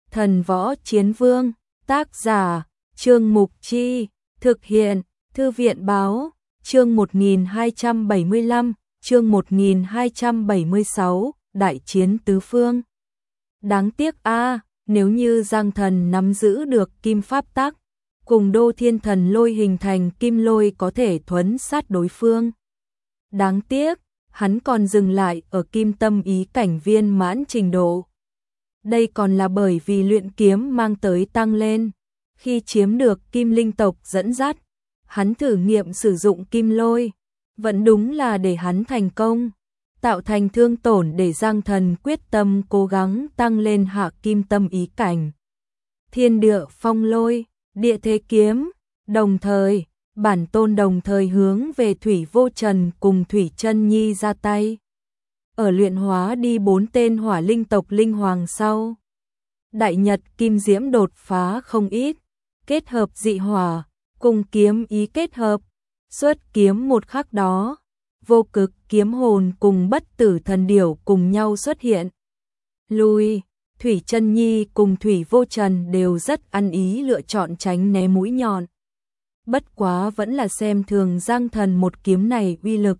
Thần Võ Chiến Vương, tác giả, Trương Mục Chi, thực hiện, Thư viện Báo, chương 1275, chương 1276, Đại chiến tứ phương. Đáng tiếc nếu như Giang Thần nắm giữ được kim pháp tắc, cùng Đô Thiên Thần Lôi hình thành kim lôi có thể thuấn sát đối phương. Đáng tiếc, hắn còn dừng lại ở kim tâm ý cảnh viên mãn trình độ. Đây còn là bởi vì luyện kiếm mang tới tăng lên. Khi chiếm được kim linh tộc dẫn dắt, hắn thử nghiệm sử dụng kim lôi, vẫn đúng là để hắn thành công, tạo thành thương tổn để Giang Thần quyết tâm cố gắng tăng lên hạ kim tâm ý cảnh. Thiên địa phong lôi, địa thế kiếm, đồng thời, bản tôn đồng thời hướng về Thủy Vô Trần cùng Thủy Chân Nhi ra tay. Ở luyện hóa đi 4 tên hỏa linh tộc linh hoàng sau, Đại Nhật Kim Diễm đột phá không ít, kết hợp dị hỏa, cùng kiếm ý kết hợp, xuất kiếm một khắc đó, vô cực kiếm hồn cùng bất tử thần điểu cùng nhau xuất hiện. Thủy Chân Nhi cùng Thủy Vô Trần đều rất ăn ý lựa chọn tránh né mũi nhọn. Bất quá vẫn là xem thường Giang Thần một kiếm này uy lực.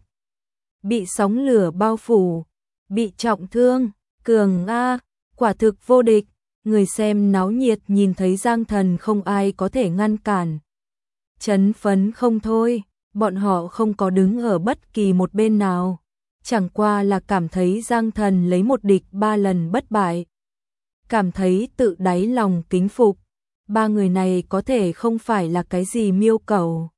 Bị sóng lửa bao phủ, bị trọng thương, cường quả thực vô địch. Người xem náo nhiệt nhìn thấy Giang Thần không ai có thể ngăn cản. Chấn phấn không thôi, bọn họ không có đứng ở bất kỳ một bên nào. Chẳng qua là cảm thấy Giang Thần lấy một địch 3 lần bất bại. Cảm thấy tự đáy lòng kính phục. Ba người này có thể không phải là cái gì miêu cầu.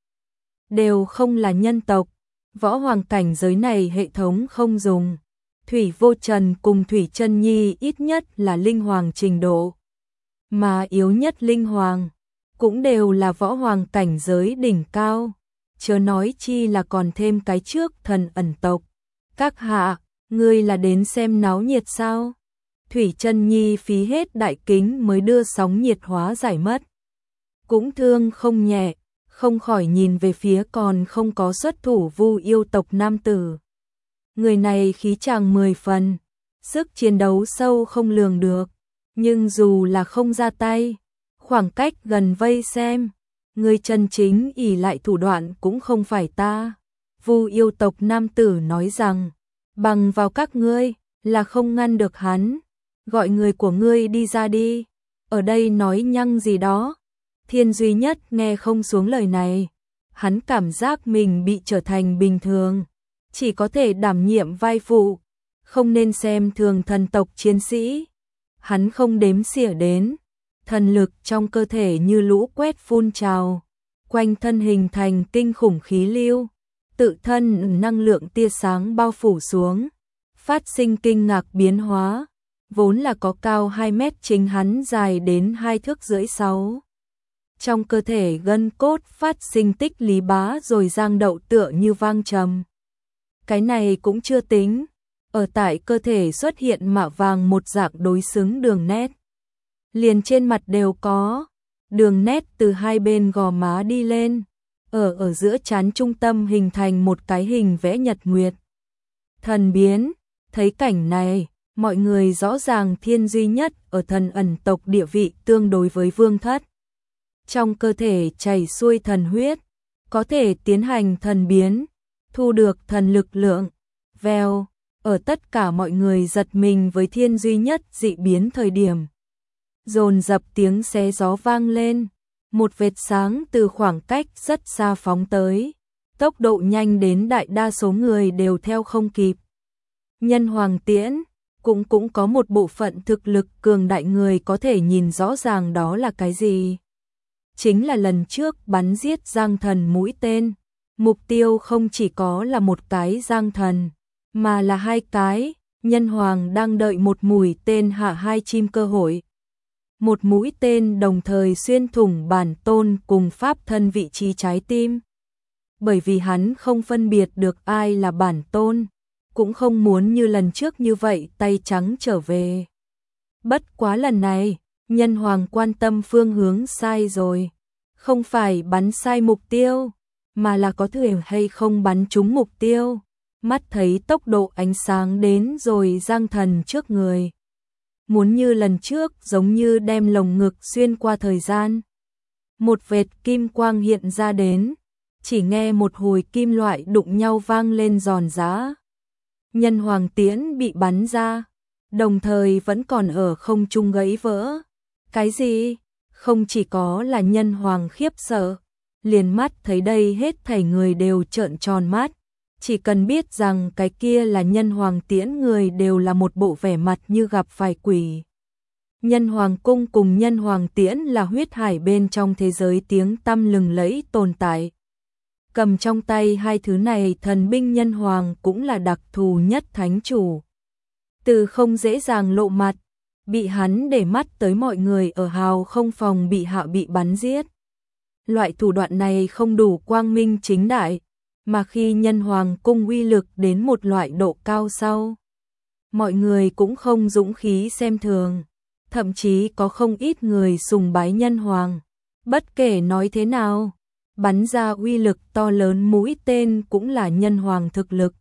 Đều không là nhân tộc. Võ hoàng cảnh giới này hệ thống không dùng. Thủy Vô Trần cùng Thủy Chân Nhi ít nhất là linh hoàng trình độ. Mà yếu nhất linh hoàng cũng đều là võ hoàng cảnh giới đỉnh cao. Chớ nói chi là còn thêm cái trước thần ẩn tộc. Các hạ, ngươi là đến xem náo nhiệt sao? Thủy Chân Nhi phí hết đại kính mới đưa sóng nhiệt hóa giải mất. Cũng thương không nhẹ, không khỏi nhìn về phía còn không có xuất thủ Vu yêu tộc nam tử. Người này khí chàng 10 phần, sức chiến đấu sâu không lường được, nhưng dù là không ra tay, khoảng cách gần vây xem, người chân chính ỷ lại thủ đoạn cũng không phải ta. Vu yêu tộc nam tử nói rằng, bằng vào các ngươi là không ngăn được hắn, gọi người của ngươi đi ra đi, ở đây nói nhăng gì đó. Thiên duy nhất nghe không xuống lời này, hắn cảm giác mình bị trở thành bình thường. Chỉ có thể đảm nhiệm vai phụ, không nên xem thường thần tộc chiến sĩ. Hắn không đếm xỉa đến, thần lực trong cơ thể như lũ quét phun trào, quanh thân hình thành kinh khủng khí lưu, tự thân năng lượng tia sáng bao phủ xuống, phát sinh kinh ngạc biến hóa, vốn là có cao 2 mét chính hắn dài đến 2 thước rưỡi 6. Trong cơ thể gân cốt phát sinh tích lý bá rồi giang đậu tựa như vang trầm. Cái này cũng chưa tính, ở tại cơ thể xuất hiện mạ vàng một dạng đối xứng đường nét. Liền trên mặt đều có, đường nét từ hai bên gò má đi lên, ở giữa trán trung tâm hình thành một cái hình vẽ nhật nguyệt. Thần biến, thấy cảnh này, mọi người rõ ràng thiên duy nhất ở thần ẩn tộc địa vị tương đối với vương thất. Trong cơ thể chảy xuôi thần huyết, có thể tiến hành thần biến, thu được thần lực lượng. Vèo, ở tất cả mọi người giật mình với thiên duy nhất dị biến thời điểm. Dồn dập tiếng xé gió vang lên, một vệt sáng từ khoảng cách rất xa phóng tới, tốc độ nhanh đến đại đa số người đều theo không kịp. Nhân hoàng tiễn, cũng có một bộ phận thực lực cường đại người có thể nhìn rõ ràng đó là cái gì. Chính là lần trước bắn giết Giang Thần mũi tên. Mục tiêu không chỉ có là một cái Giang Thần, mà là 2 cái. Nhân hoàng đang đợi một mũi tên hạ 2 chim cơ hội. Một mũi tên đồng thời xuyên thủng bản tôn cùng pháp thân vị trí trái tim. Bởi vì hắn không phân biệt được ai là bản tôn, cũng không muốn như lần trước như vậy tay trắng trở về. Bất quá lần này, nhân hoàng quan tâm phương hướng sai rồi. Không phải bắn sai mục tiêu, mà là có thể hay không bắn trúng mục tiêu. Mắt thấy tốc độ ánh sáng đến rồi Giang Thần trước người. muốn như lần trước giống như đem lồng ngực xuyên qua thời gian. Một vệt kim quang hiện ra đến, chỉ nghe một hồi kim loại đụng nhau vang lên giòn giã. Nhân hoàng tiễn bị bắn ra, đồng thời vẫn còn ở không trung gãy vỡ. Cái gì? Không chỉ có là nhân hoàng khiếp sợ, liền mắt thấy đây hết thảy người đều trợn tròn mắt. Chỉ cần biết rằng cái kia là nhân hoàng tiễn, người đều là một bộ vẻ mặt như gặp phải quỷ. Nhân hoàng cung cùng nhân hoàng tiễn là huyết hải bên trong thế giới tiếng tăm lừng lẫy tồn tại. Cầm trong tay hai thứ này, thần binh nhân hoàng cũng là đặc thù nhất thánh chủ. Từ không dễ dàng lộ mặt, bị hắn để mắt tới mọi người ở hào không phòng bị hạ bị bắn giết. Loại thủ đoạn này không đủ quang minh chính đại, mà khi nhân hoàng cung uy lực đến một loại độ cao sau, mọi người cũng không dũng khí xem thường, thậm chí có không ít người sùng bái nhân hoàng. Bất kể nói thế nào, bắn ra uy lực to lớn mũi tên cũng là nhân hoàng thực lực.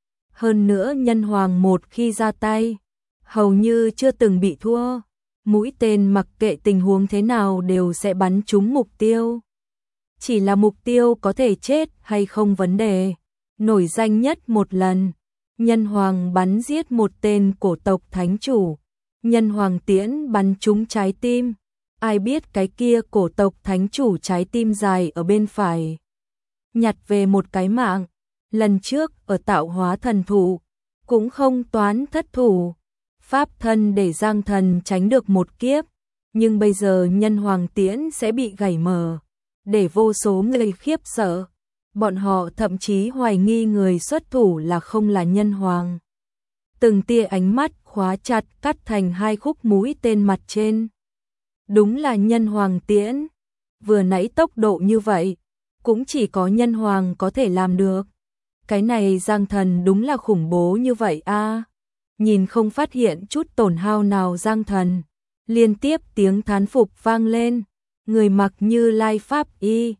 Hơn nữa nhân hoàng một khi ra tay, hầu như chưa từng bị thua, mũi tên mặc kệ tình huống thế nào đều sẽ bắn trúng mục tiêu. Chỉ là mục tiêu có thể chết hay không vấn đề. Nổi danh nhất một lần, nhân hoàng bắn giết một tên cổ tộc thánh chủ, nhân hoàng tiễn bắn trúng trái tim. Ai biết cái kia cổ tộc thánh chủ trái tim dài ở bên phải, nhặt về một cái mạng. Lần trước ở tạo hóa thần thụ cũng không toán thất thủ, pháp thân để Giang Thần tránh được một kiếp, nhưng bây giờ nhân hoàng tiễn sẽ bị gãy mở, để vô số người khiếp sợ. Bọn họ thậm chí hoài nghi người xuất thủ là không là nhân hoàng. Từng tia ánh mắt khóa chặt cắt thành hai khúc mũi tên mặt trên. Đúng là nhân hoàng tiễn. Vừa nãy tốc độ như vậy, cũng chỉ có nhân hoàng có thể làm được. Cái này Giang Thần đúng là khủng bố như vậy a. Nhìn không phát hiện chút tổn hao nào Giang Thần, liên tiếp tiếng thán phục vang lên. Người mặc Như Lai pháp y,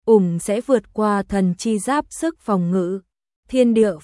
sẽ vượt qua thần chi giáp sức phòng ngự. Thiên địa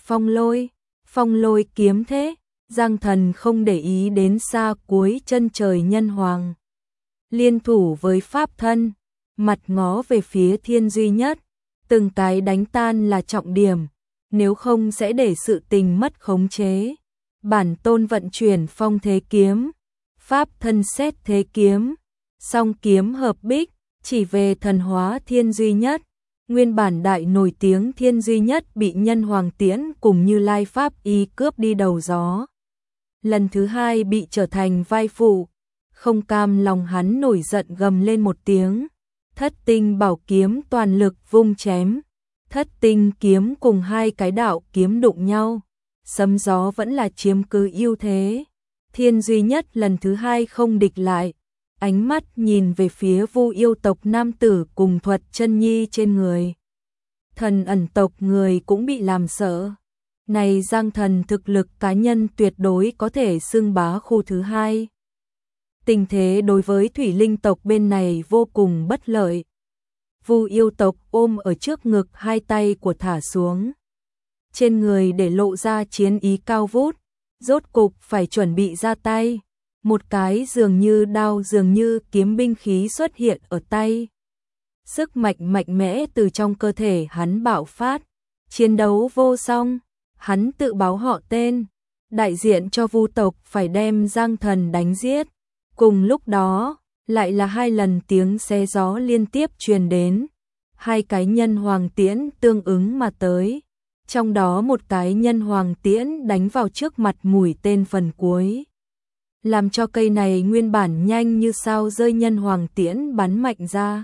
phong lôi kiếm thế. Giang Thần không để ý đến xa cuối chân trời nhân hoàng. Liên thủ với pháp thân, mặt ngó về phía thiên duy nhất. Từng cái đánh tan là trọng điểm, nếu không sẽ để sự tình mất khống chế. Bản tôn vận chuyển phong thế kiếm, pháp thân xét thế kiếm, song kiếm hợp bích, chỉ về thần hóa thiên duy nhất. Nguyên bản đại nổi tiếng thiên duy nhất bị nhân hoàng tiễn cùng Như Lai pháp y cướp đi đầu gió. Lần thứ hai bị trở thành vai phụ, không cam lòng hắn nổi giận gầm lên một tiếng. Thất tinh bảo kiếm toàn lực vung chém. Thất tinh kiếm cùng hai cái đạo kiếm đụng nhau, sấm gió vẫn là chiếm cứ ưu thế. Thiên duy nhất lần thứ hai không địch lại, ánh mắt nhìn về phía Vu yêu tộc nam tử cùng Thuật Chân Nhi trên người. Thần ẩn tộc người cũng bị làm sợ. Này Giang Thần thực lực cá nhân tuyệt đối có thể xưng bá khu thứ hai. Tình thế đối với thủy linh tộc bên này vô cùng bất lợi. Vu yêu tộc ôm ở trước ngực, hai tay của thả xuống. Trên người để lộ ra chiến ý cao vút, rốt cục phải chuẩn bị ra tay. Một cái dường như đao dường như kiếm binh khí xuất hiện ở tay. Sức mạnh mạnh mẽ từ trong cơ thể hắn bạo phát. Chiến đấu vô song, hắn tự báo họ tên, đại diện cho Vu tộc phải đem Giang Thần đánh giết. Cùng lúc đó, lại là hai lần tiếng xé gió liên tiếp truyền đến. Hai cái nhân hoàng tiễn tương ứng mà tới. Trong đó một cái nhân hoàng tiễn đánh vào trước mặt mũi tên phần cuối, làm cho cây này nguyên bản nhanh như sao rơi nhân hoàng tiễn bắn mạnh ra.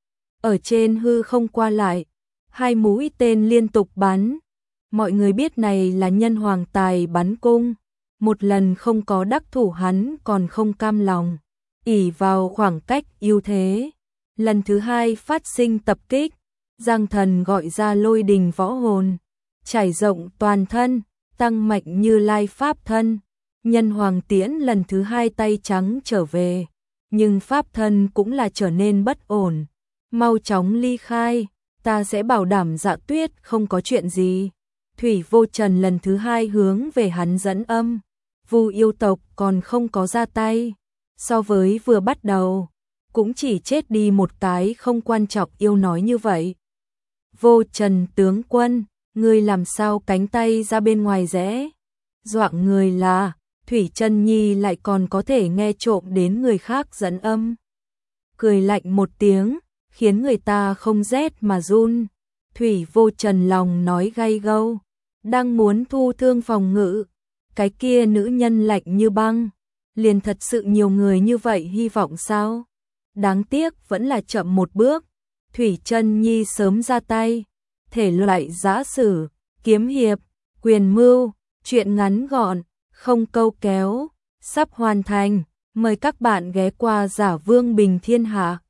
Ở trên hư không qua lại, hai mũi tên liên tục bắn. Mọi người biết này là nhân hoàng tài bắn cung. Một lần không có đắc thủ hắn còn không cam lòng, ỷ vào khoảng cách ưu thế. Lần thứ hai phát sinh tập kích, Giang Thần gọi ra lôi đình võ hồn, trải rộng toàn thân, tăng mạnh Như Lai pháp thân. Nhân hoàng tiễn lần thứ hai tay trắng trở về, nhưng pháp thân cũng là trở nên bất ổn. Mau chóng ly khai, ta sẽ bảo đảm Dạ Tuyết không có chuyện gì. Thủy Vô Trần lần thứ hai hướng về hắn dẫn âm. Vu yêu tộc còn không có ra tay, so với vừa bắt đầu, cũng chỉ chết đi một cái không quan trọng yêu nói như vậy. Vô Trần tướng quân, ngươi làm sao cánh tay ra bên ngoài rẽ? Doạng người là, Thủy Chân Nhi lại còn có thể nghe trộm đến người khác dẫn âm. Cười lạnh một tiếng, khiến người ta không rét mà run. Thủy Vô Trần lòng nói gay gâu, đang muốn thu thương phòng ngự, cái kia nữ nhân lạnh như băng, liền thật sự nhiều người như vậy hy vọng sao? Đáng tiếc vẫn là chậm một bước. Thủy Chân Nhi sớm ra tay, thể loại giã sử, kiếm hiệp, quyền mưu, chuyện ngắn gọn, không câu kéo, sắp hoàn thành. Mời các bạn ghé qua Giả Vương Bình Thiên Hạ.